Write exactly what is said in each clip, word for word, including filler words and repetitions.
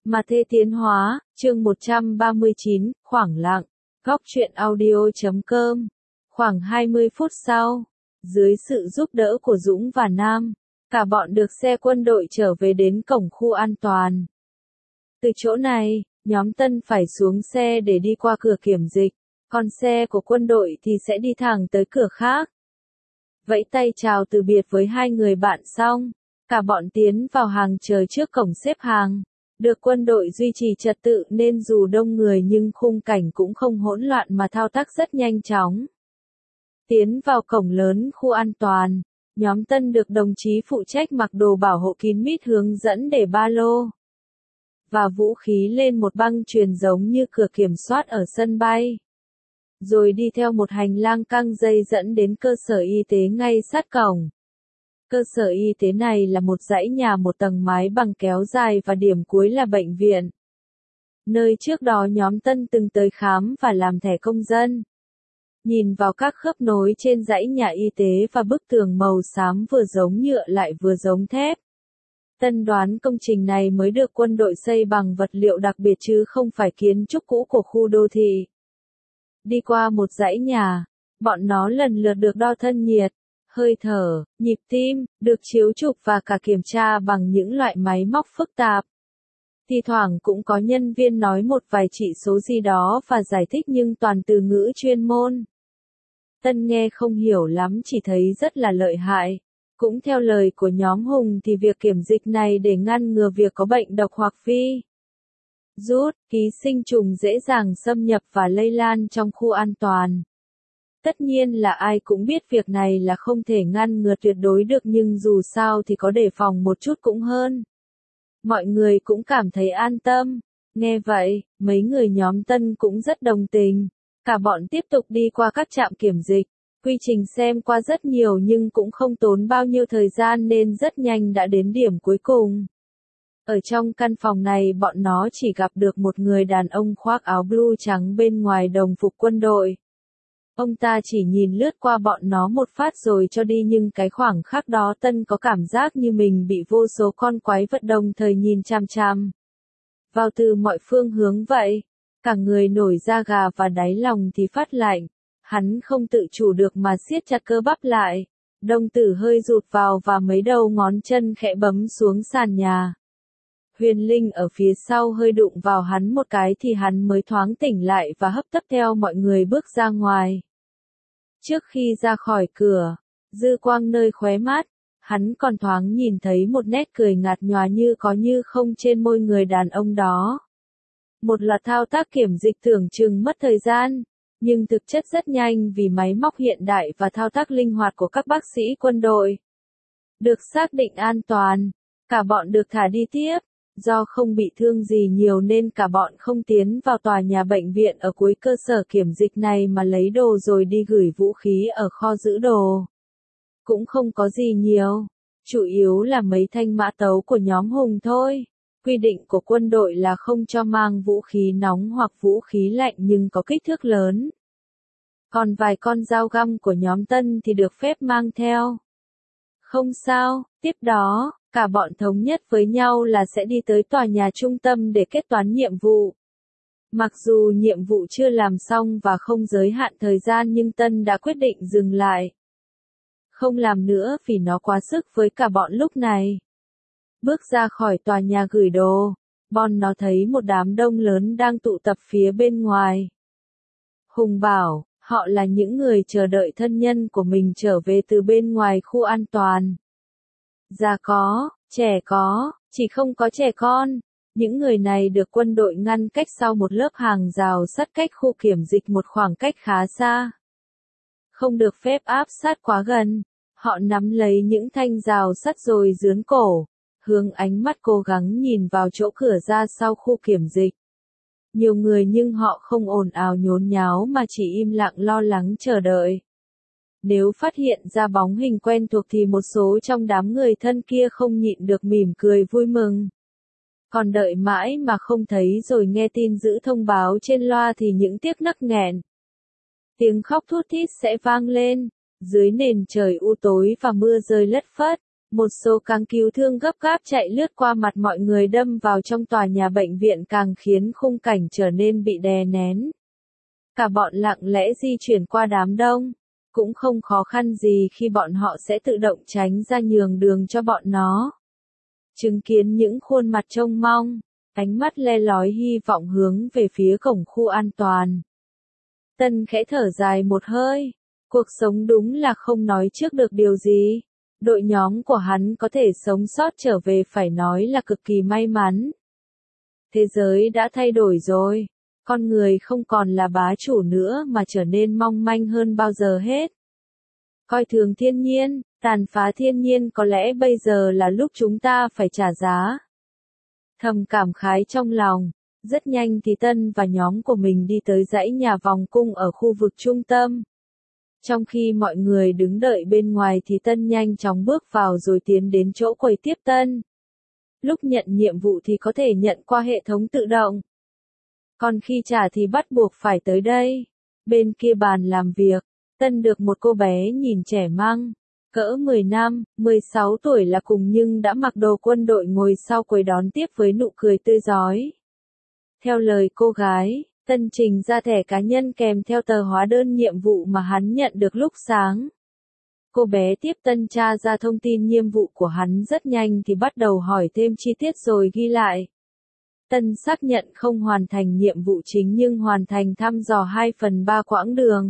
Mà Thê Tiến Hóa, chương một trăm ba mươi chín, khoảng lặng, góc truyện audio chấm com. Khoảng hai mươi phút sau, dưới sự giúp đỡ của Dũng và Nam, cả bọn được xe quân đội trở về đến cổng khu an toàn. Từ chỗ này, nhóm Tân phải xuống xe để đi qua cửa kiểm dịch, còn xe của quân đội thì sẽ đi thẳng tới cửa khác. Vẫy tay chào từ biệt với hai người bạn xong, cả bọn tiến vào hàng chờ trước cổng xếp hàng. Được quân đội duy trì trật tự nên dù đông người nhưng khung cảnh cũng không hỗn loạn mà thao tác rất nhanh chóng. Tiến vào cổng lớn khu an toàn, nhóm Tân được đồng chí phụ trách mặc đồ bảo hộ kín mít hướng dẫn để ba lô và vũ khí lên một băng chuyền giống như cửa kiểm soát ở sân bay. Rồi đi theo một hành lang căng dây dẫn đến cơ sở y tế ngay sát cổng. Cơ sở y tế này là một dãy nhà một tầng mái bằng kéo dài và điểm cuối là bệnh viện. Nơi trước đó nhóm Tân từng tới khám và làm thẻ công dân. Nhìn vào các khớp nối trên dãy nhà y tế và bức tường màu xám vừa giống nhựa lại vừa giống thép. Tân đoán công trình này mới được quân đội xây bằng vật liệu đặc biệt chứ không phải kiến trúc cũ của khu đô thị. Đi qua một dãy nhà, bọn nó lần lượt được đo thân nhiệt, hơi thở, nhịp tim, được chiếu chụp và cả kiểm tra bằng những loại máy móc phức tạp. Thì thoảng cũng có nhân viên nói một vài chỉ số gì đó và giải thích nhưng toàn từ ngữ chuyên môn. Tân nghe không hiểu lắm chỉ thấy rất là lợi hại. Cũng theo lời của nhóm Hùng thì việc kiểm dịch này để ngăn ngừa việc có bệnh độc hoặc vi rút, ký sinh trùng dễ dàng xâm nhập và lây lan trong khu an toàn. Tất nhiên là ai cũng biết việc này là không thể ngăn ngừa tuyệt đối được nhưng dù sao thì có đề phòng một chút cũng hơn. Mọi người cũng cảm thấy an tâm. Nghe vậy, mấy người nhóm Tân cũng rất đồng tình. Cả bọn tiếp tục đi qua các trạm kiểm dịch. Quy trình xem qua rất nhiều nhưng cũng không tốn bao nhiêu thời gian nên rất nhanh đã đến điểm cuối cùng. Ở trong căn phòng này bọn nó chỉ gặp được một người đàn ông khoác áo blue trắng bên ngoài đồng phục quân đội. Ông ta chỉ nhìn lướt qua bọn nó một phát rồi cho đi nhưng cái khoảng khắc đó Tân có cảm giác như mình bị vô số con quái vật đồng thời nhìn chằm chằm vào từ mọi phương hướng vậy. Cả người nổi da gà và đáy lòng thì phát lạnh. Hắn không tự chủ được mà siết chặt cơ bắp lại. Đồng tử hơi rụt vào và mấy đầu ngón chân khẽ bấm xuống sàn nhà. Huyền Linh ở phía sau hơi đụng vào hắn một cái thì hắn mới thoáng tỉnh lại và hấp tấp theo mọi người bước ra ngoài. Trước khi ra khỏi cửa, dư quang nơi khóe mắt, hắn còn thoáng nhìn thấy một nét cười ngạt nhòa như có như không trên môi người đàn ông đó. Một loạt thao tác kiểm dịch tưởng chừng mất thời gian, nhưng thực chất rất nhanh vì máy móc hiện đại và thao tác linh hoạt của các bác sĩ quân đội. Được xác định an toàn, cả bọn được thả đi tiếp. Do không bị thương gì nhiều nên cả bọn không tiến vào tòa nhà bệnh viện ở cuối cơ sở kiểm dịch này mà lấy đồ rồi đi gửi vũ khí ở kho giữ đồ. Cũng không có gì nhiều, chủ yếu là mấy thanh mã tấu của nhóm Hùng thôi. Quy định của quân đội là không cho mang vũ khí nóng hoặc vũ khí lạnh nhưng có kích thước lớn. Còn vài con dao găm của nhóm Tân thì được phép mang theo. Không sao, tiếp đó, cả bọn thống nhất với nhau là sẽ đi tới tòa nhà trung tâm để kết toán nhiệm vụ. Mặc dù nhiệm vụ chưa làm xong và không giới hạn thời gian nhưng Tân đã quyết định dừng lại. Không làm nữa vì nó quá sức với cả bọn lúc này. Bước ra khỏi tòa nhà gửi đồ, bọn nó thấy một đám đông lớn đang tụ tập phía bên ngoài. Hùng bảo, họ là những người chờ đợi thân nhân của mình trở về từ bên ngoài khu an toàn. Già có, trẻ có, chỉ không có trẻ con. Những người này được quân đội ngăn cách sau một lớp hàng rào sắt cách khu kiểm dịch một khoảng cách khá xa. Không được phép áp sát quá gần. Họ nắm lấy những thanh rào sắt rồi dướn cổ, hướng ánh mắt cố gắng nhìn vào chỗ cửa ra sau khu kiểm dịch. Nhiều người nhưng họ không ồn ào nhốn nháo mà chỉ im lặng lo lắng chờ đợi. Nếu phát hiện ra bóng hình quen thuộc thì một số trong đám người thân kia không nhịn được mỉm cười vui mừng. Còn đợi mãi mà không thấy rồi nghe tin dữ thông báo trên loa thì những tiếc nấc nghẹn. Tiếng khóc thút thít sẽ vang lên, dưới nền trời u tối và mưa rơi lất phất. Một số cáng cứu thương gấp gáp chạy lướt qua mặt mọi người đâm vào trong tòa nhà bệnh viện càng khiến khung cảnh trở nên bị đè nén. Cả bọn lặng lẽ di chuyển qua đám đông. Cũng không khó khăn gì khi bọn họ sẽ tự động tránh ra nhường đường cho bọn nó. Chứng kiến những khuôn mặt trông mong, ánh mắt le lói hy vọng hướng về phía cổng khu an toàn. Tân khẽ thở dài một hơi. Cuộc sống đúng là không nói trước được điều gì. Đội nhóm của hắn có thể sống sót trở về phải nói là cực kỳ may mắn. Thế giới đã thay đổi rồi. Con người không còn là bá chủ nữa mà trở nên mong manh hơn bao giờ hết. Coi thường thiên nhiên, tàn phá thiên nhiên có lẽ bây giờ là lúc chúng ta phải trả giá. Thầm cảm khái trong lòng, rất nhanh thì Tân và nhóm của mình đi tới dãy nhà vòng cung ở khu vực trung tâm. Trong khi mọi người đứng đợi bên ngoài thì Tân nhanh chóng bước vào rồi tiến đến chỗ quầy tiếp tân. Lúc nhận nhiệm vụ thì có thể nhận qua hệ thống tự động. Còn khi trả thì bắt buộc phải tới đây. Bên kia bàn làm việc, Tân được một cô bé nhìn trẻ măng, cỡ mười năm, mười sáu tuổi là cùng nhưng đã mặc đồ quân đội ngồi sau quầy đón tiếp với nụ cười tươi rói. Theo lời cô gái, Tân trình ra thẻ cá nhân kèm theo tờ hóa đơn nhiệm vụ mà hắn nhận được lúc sáng. Cô bé tiếp Tân tra ra thông tin nhiệm vụ của hắn rất nhanh thì bắt đầu hỏi thêm chi tiết rồi ghi lại. Tân xác nhận không hoàn thành nhiệm vụ chính nhưng hoàn thành thăm dò hai phần ba quãng đường.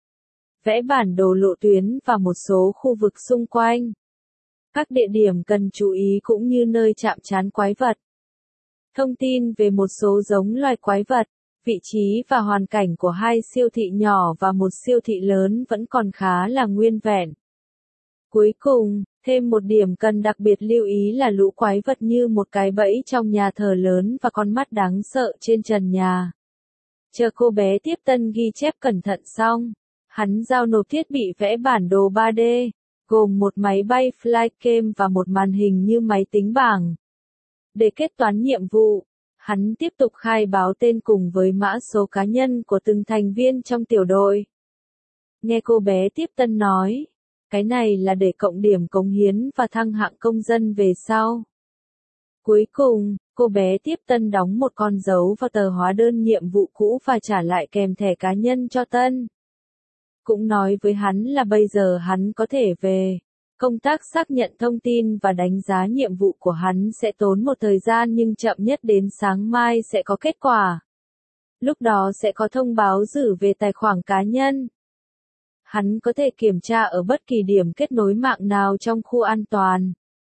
Vẽ bản đồ lộ tuyến và một số khu vực xung quanh. Các địa điểm cần chú ý cũng như nơi chạm trán quái vật. Thông tin về một số giống loài quái vật, vị trí và hoàn cảnh của hai siêu thị nhỏ và một siêu thị lớn vẫn còn khá là nguyên vẹn. Cuối cùng, thêm một điểm cần đặc biệt lưu ý là lũ quái vật như một cái bẫy trong nhà thờ lớn và con mắt đáng sợ trên trần nhà. Chờ cô bé tiếp tân ghi chép cẩn thận xong, hắn giao nộp thiết bị vẽ bản đồ ba D, gồm một máy bay flycam và một màn hình như máy tính bảng. Để kết toán nhiệm vụ, hắn tiếp tục khai báo tên cùng với mã số cá nhân của từng thành viên trong tiểu đội. Nghe cô bé tiếp tân nói, cái này là để cộng điểm cống hiến và thăng hạng công dân về sau. Cuối cùng, cô bé tiếp tân đóng một con dấu vào tờ hóa đơn nhiệm vụ cũ và trả lại kèm thẻ cá nhân cho Tân. Cũng nói với hắn là bây giờ hắn có thể về. Công tác xác nhận thông tin và đánh giá nhiệm vụ của hắn sẽ tốn một thời gian nhưng chậm nhất đến sáng mai sẽ có kết quả. Lúc đó sẽ có thông báo gửi về tài khoản cá nhân. Hắn có thể kiểm tra ở bất kỳ điểm kết nối mạng nào trong khu an toàn.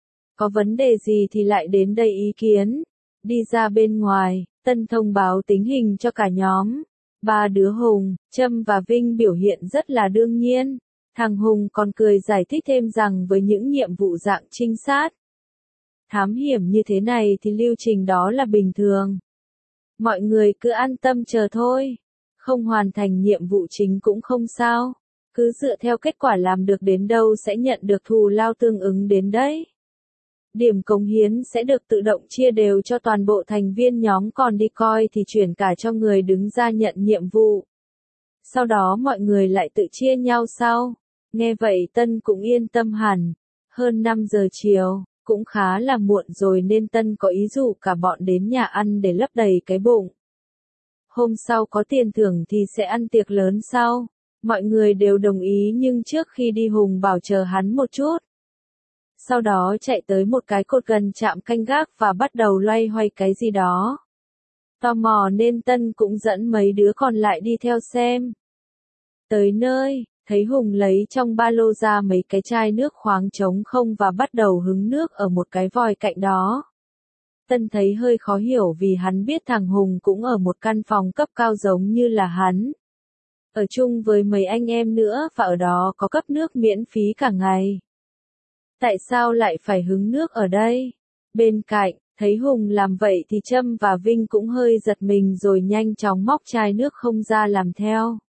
Có vấn đề gì thì lại đến đây ý kiến. Đi ra bên ngoài, Tân thông báo tình hình cho cả nhóm. Ba đứa Hùng, Trâm và Vinh biểu hiện rất là đương nhiên. Thằng Hùng còn cười giải thích thêm rằng với những nhiệm vụ dạng trinh sát, thám hiểm như thế này thì lưu trình đó là bình thường. Mọi người cứ an tâm chờ thôi. Không hoàn thành nhiệm vụ chính cũng không sao. Cứ dựa theo kết quả làm được đến đâu sẽ nhận được thù lao tương ứng đến đấy. Điểm cống hiến sẽ được tự động chia đều cho toàn bộ thành viên nhóm, còn đi coi thì chuyển cả cho người đứng ra nhận nhiệm vụ. Sau đó mọi người lại tự chia nhau sau. Nghe vậy Tân cũng yên tâm hẳn. Hơn năm giờ chiều, cũng khá là muộn rồi nên Tân có ý rủ cả bọn đến nhà ăn để lấp đầy cái bụng. Hôm sau có tiền thưởng thì sẽ ăn tiệc lớn sau. Mọi người đều đồng ý nhưng trước khi đi Hùng bảo chờ hắn một chút. Sau đó chạy tới một cái cột gần trạm canh gác và bắt đầu loay hoay cái gì đó. Tò mò nên Tân cũng dẫn mấy đứa còn lại đi theo xem. Tới nơi, thấy Hùng lấy trong ba lô ra mấy cái chai nước khoáng trống không và bắt đầu hứng nước ở một cái vòi cạnh đó. Tân thấy hơi khó hiểu vì hắn biết thằng Hùng cũng ở một căn phòng cấp cao giống như là hắn. Ở chung với mấy anh em nữa và ở đó có cấp nước miễn phí cả ngày. Tại sao lại phải hứng nước ở đây? Bên cạnh, thấy Hùng làm vậy thì Trâm và Vinh cũng hơi giật mình rồi nhanh chóng móc chai nước không ra làm theo.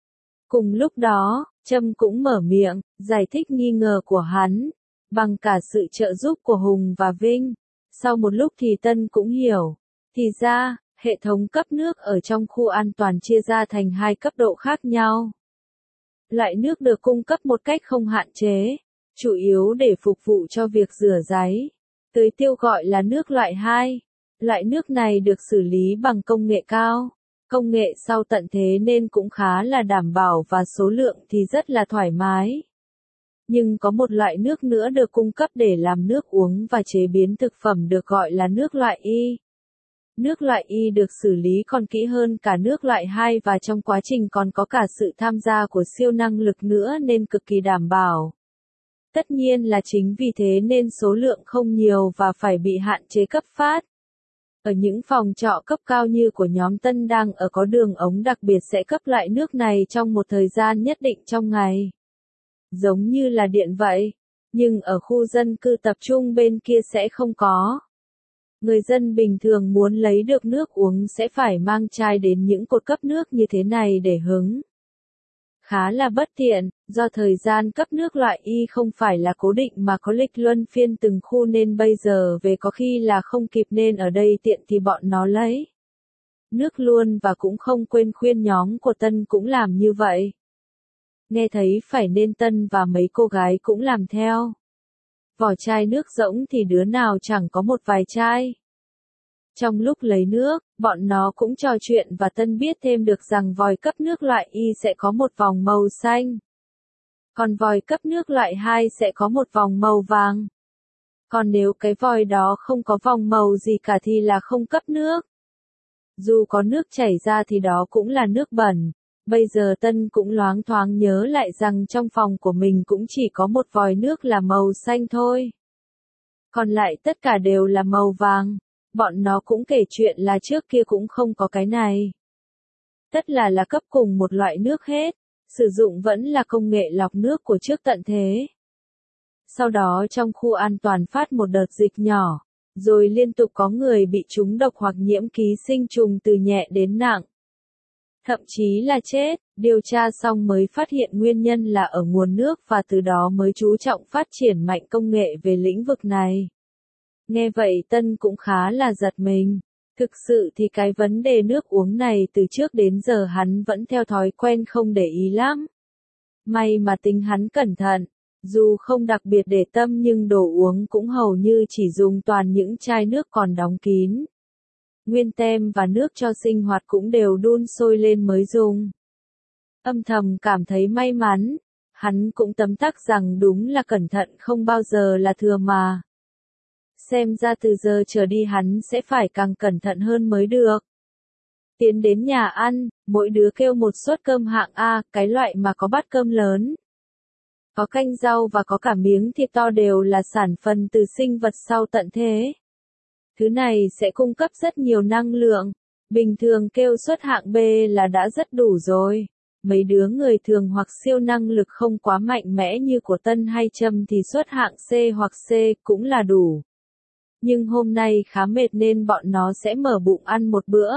Cùng lúc đó, Trâm cũng mở miệng, giải thích nghi ngờ của hắn, bằng cả sự trợ giúp của Hùng và Vinh. Sau một lúc thì Tân cũng hiểu, thì ra, hệ thống cấp nước ở trong khu an toàn chia ra thành hai cấp độ khác nhau. Loại nước được cung cấp một cách không hạn chế, chủ yếu để phục vụ cho việc rửa ráy. Tưới tiêu gọi là nước loại hai. Loại nước này được xử lý bằng công nghệ cao. Công nghệ sau tận thế nên cũng khá là đảm bảo và số lượng thì rất là thoải mái. Nhưng có một loại nước nữa được cung cấp để làm nước uống và chế biến thực phẩm được gọi là nước loại Y. Nước loại Y được xử lý còn kỹ hơn cả nước loại hai và trong quá trình còn có cả sự tham gia của siêu năng lực nữa nên cực kỳ đảm bảo. Tất nhiên là chính vì thế nên số lượng không nhiều và phải bị hạn chế cấp phát. Ở những phòng trọ cấp cao như của nhóm Tân đang ở có đường ống đặc biệt sẽ cấp loại nước này trong một thời gian nhất định trong ngày. Giống như là điện vậy. Nhưng ở khu dân cư tập trung bên kia sẽ không có. Người dân bình thường muốn lấy được nước uống sẽ phải mang chai đến những cột cấp nước như thế này để hứng. Khá là bất tiện, do thời gian cấp nước loại Y không phải là cố định mà có lịch luân phiên từng khu nên bây giờ về có khi là không kịp nên ở đây tiện thì bọn nó lấy nước luôn và cũng không quên khuyên nhóm của Tân cũng làm như vậy. Nghe thấy phải nên Tân và mấy cô gái cũng làm theo. Vỏ chai nước rỗng thì đứa nào chẳng có một vài chai. Trong lúc lấy nước, bọn nó cũng trò chuyện và Tân biết thêm được rằng vòi cấp nước loại Y sẽ có một vòng màu xanh. Còn vòi cấp nước loại hai sẽ có một vòng màu vàng. Còn nếu cái vòi đó không có vòng màu gì cả thì là không cấp nước. Dù có nước chảy ra thì đó cũng là nước bẩn. Bây giờ Tân cũng loáng thoáng nhớ lại rằng trong phòng của mình cũng chỉ có một vòi nước là màu xanh thôi. Còn lại tất cả đều là màu vàng. Bọn nó cũng kể chuyện là trước kia cũng không có cái này. Tất là là cấp cùng một loại nước hết, sử dụng vẫn là công nghệ lọc nước của trước tận thế. Sau đó trong khu an toàn phát một đợt dịch nhỏ, rồi liên tục có người bị trúng độc hoặc nhiễm ký sinh trùng từ nhẹ đến nặng. Thậm chí là chết, điều tra xong mới phát hiện nguyên nhân là ở nguồn nước và từ đó mới chú trọng phát triển mạnh công nghệ về lĩnh vực này. Nghe vậy Tân cũng khá là giật mình. Thực sự thì cái vấn đề nước uống này từ trước đến giờ hắn vẫn theo thói quen không để ý lắm. May mà tính hắn cẩn thận, dù không đặc biệt để tâm nhưng đồ uống cũng hầu như chỉ dùng toàn những chai nước còn đóng kín. Nguyên tem và nước cho sinh hoạt cũng đều đun sôi lên mới dùng. Âm thầm cảm thấy may mắn, hắn cũng tấm tắc rằng đúng là cẩn thận không bao giờ là thừa mà. Xem ra từ giờ trở đi hắn sẽ phải càng cẩn thận hơn mới được. Tiến đến nhà ăn, mỗi đứa kêu một suất cơm hạng A, cái loại mà có bát cơm lớn. Có canh rau và có cả miếng thịt to đều là sản phần từ sinh vật sau tận thế. Thứ này sẽ cung cấp rất nhiều năng lượng. Bình thường kêu suất hạng B là đã rất đủ rồi. Mấy đứa người thường hoặc siêu năng lực không quá mạnh mẽ như của Tân hay Trâm thì suất hạng C hoặc C cũng là đủ. Nhưng hôm nay khá mệt nên bọn nó sẽ mở bụng ăn một bữa.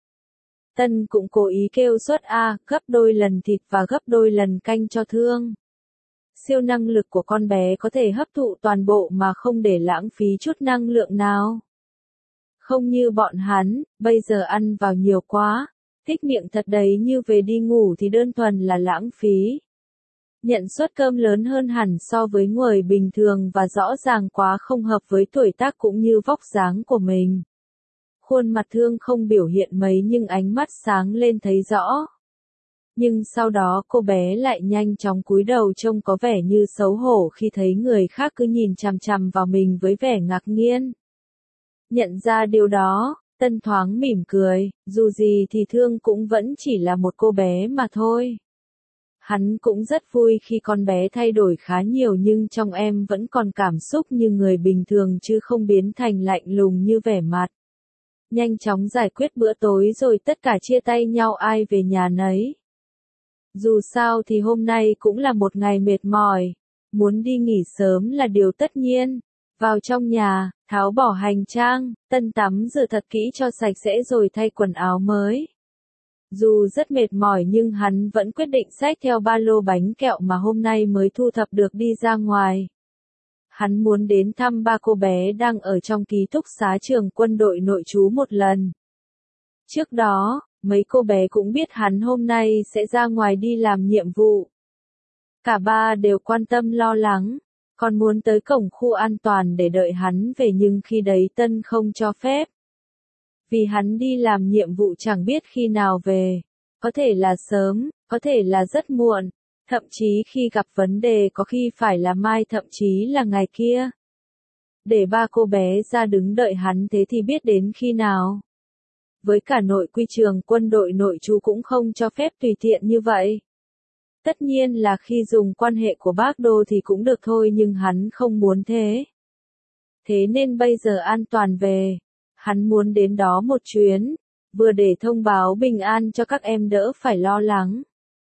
Tân cũng cố ý kêu suất A, gấp đôi lần thịt và gấp đôi lần canh cho Thương. Siêu năng lực của con bé có thể hấp thụ toàn bộ mà không để lãng phí chút năng lượng nào. Không như bọn hắn, bây giờ ăn vào nhiều quá, thích miệng thật đấy như về đi ngủ thì đơn thuần là lãng phí. Nhận suất cơm lớn hơn hẳn so với người bình thường và rõ ràng quá không hợp với tuổi tác cũng như vóc dáng của mình. Khuôn mặt Thương không biểu hiện mấy nhưng ánh mắt sáng lên thấy rõ. Nhưng sau đó cô bé lại nhanh chóng cúi đầu trông có vẻ như xấu hổ khi thấy người khác cứ nhìn chằm chằm vào mình với vẻ ngạc nhiên. Nhận ra điều đó, Tân thoáng mỉm cười, dù gì thì Thương cũng vẫn chỉ là một cô bé mà thôi. Hắn cũng rất vui khi con bé thay đổi khá nhiều nhưng trong em vẫn còn cảm xúc như người bình thường chứ không biến thành lạnh lùng như vẻ mặt. Nhanh chóng giải quyết bữa tối rồi tất cả chia tay nhau ai về nhà nấy. Dù sao thì hôm nay cũng là một ngày mệt mỏi, muốn đi nghỉ sớm là điều tất nhiên. Vào trong nhà, tháo bỏ hành trang, Tân tắm rửa thật kỹ cho sạch sẽ rồi thay quần áo mới. Dù rất mệt mỏi nhưng hắn vẫn quyết định xách theo ba lô bánh kẹo mà hôm nay mới thu thập được đi ra ngoài. Hắn muốn đến thăm ba cô bé đang ở trong ký túc xá trường quân đội nội trú một lần. Trước đó, mấy cô bé cũng biết hắn hôm nay sẽ ra ngoài đi làm nhiệm vụ. Cả ba đều quan tâm lo lắng. Còn muốn tới cổng khu an toàn để đợi hắn về nhưng khi đấy Tân không cho phép. Vì hắn đi làm nhiệm vụ chẳng biết khi nào về. Có thể là sớm, có thể là rất muộn. Thậm chí khi gặp vấn đề có khi phải là mai, thậm chí là ngày kia. Để ba cô bé ra đứng đợi hắn thế thì biết đến khi nào. Với cả nội quy trường quân đội nội trú cũng không cho phép tùy tiện như vậy. Tất nhiên là khi dùng quan hệ của bác Đô thì cũng được thôi nhưng hắn không muốn thế. Thế nên bây giờ an toàn về, hắn muốn đến đó một chuyến, vừa để thông báo bình an cho các em đỡ phải lo lắng.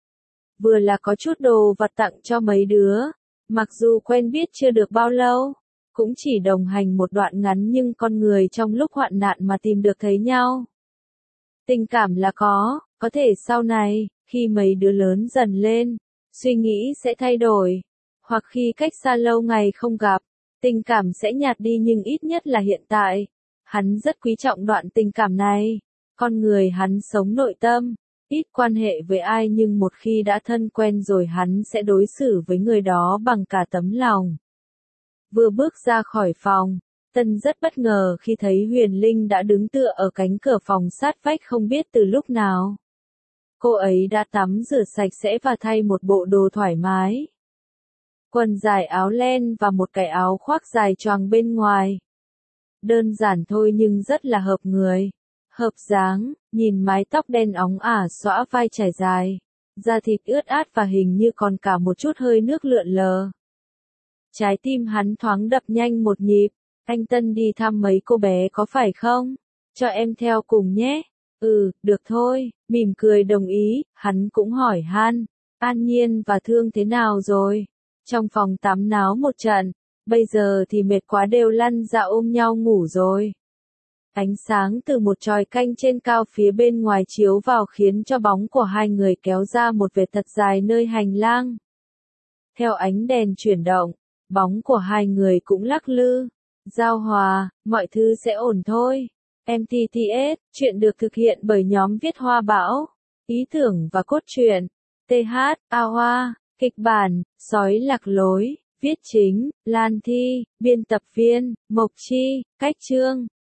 Vừa là có chút đồ vặt tặng cho mấy đứa, mặc dù quen biết chưa được bao lâu, cũng chỉ đồng hành một đoạn ngắn nhưng con người trong lúc hoạn nạn mà tìm được thấy nhau. Tình cảm là có, có thể sau này, khi mấy đứa lớn dần lên, suy nghĩ sẽ thay đổi, hoặc khi cách xa lâu ngày không gặp, tình cảm sẽ nhạt đi nhưng ít nhất là hiện tại, hắn rất quý trọng đoạn tình cảm này. Con người hắn sống nội tâm, ít quan hệ với ai nhưng một khi đã thân quen rồi hắn sẽ đối xử với người đó bằng cả tấm lòng. Vừa bước ra khỏi phòng, Tân rất bất ngờ khi thấy Huyền Linh đã đứng tựa ở cánh cửa phòng sát vách không biết từ lúc nào. Cô ấy đã tắm rửa sạch sẽ và thay một bộ đồ thoải mái. Quần dài áo len và một cái áo khoác dài choàng bên ngoài. Đơn giản thôi nhưng rất là hợp người. Hợp dáng, nhìn mái tóc đen óng ả xõa vai trải dài. Da thịt ướt át và hình như còn cả một chút hơi nước lượn lờ. Trái tim hắn thoáng đập nhanh một nhịp. Anh Tân đi thăm mấy cô bé có phải không? Cho em theo cùng nhé. Ừ, được thôi, mỉm cười đồng ý, hắn cũng hỏi han. An Nhiên và Thương thế nào rồi? Trong phòng tắm náo một trận, bây giờ thì mệt quá đều lăn ra ôm nhau ngủ rồi. Ánh sáng từ một chòi canh trên cao phía bên ngoài chiếu vào khiến cho bóng của hai người kéo ra một vệt thật dài nơi hành lang. Theo ánh đèn chuyển động, bóng của hai người cũng lắc lư. Giao hòa, mọi thứ sẽ ổn thôi. em tê tê ét, chuyện được thực hiện bởi nhóm viết Hoa Bão. Ý tưởng và cốt truyện. tê hát, A Hoa, kịch bản, Sói Lạc Lối, viết chính, Lan Thi, biên tập viên, Mộc Chi, cách chương.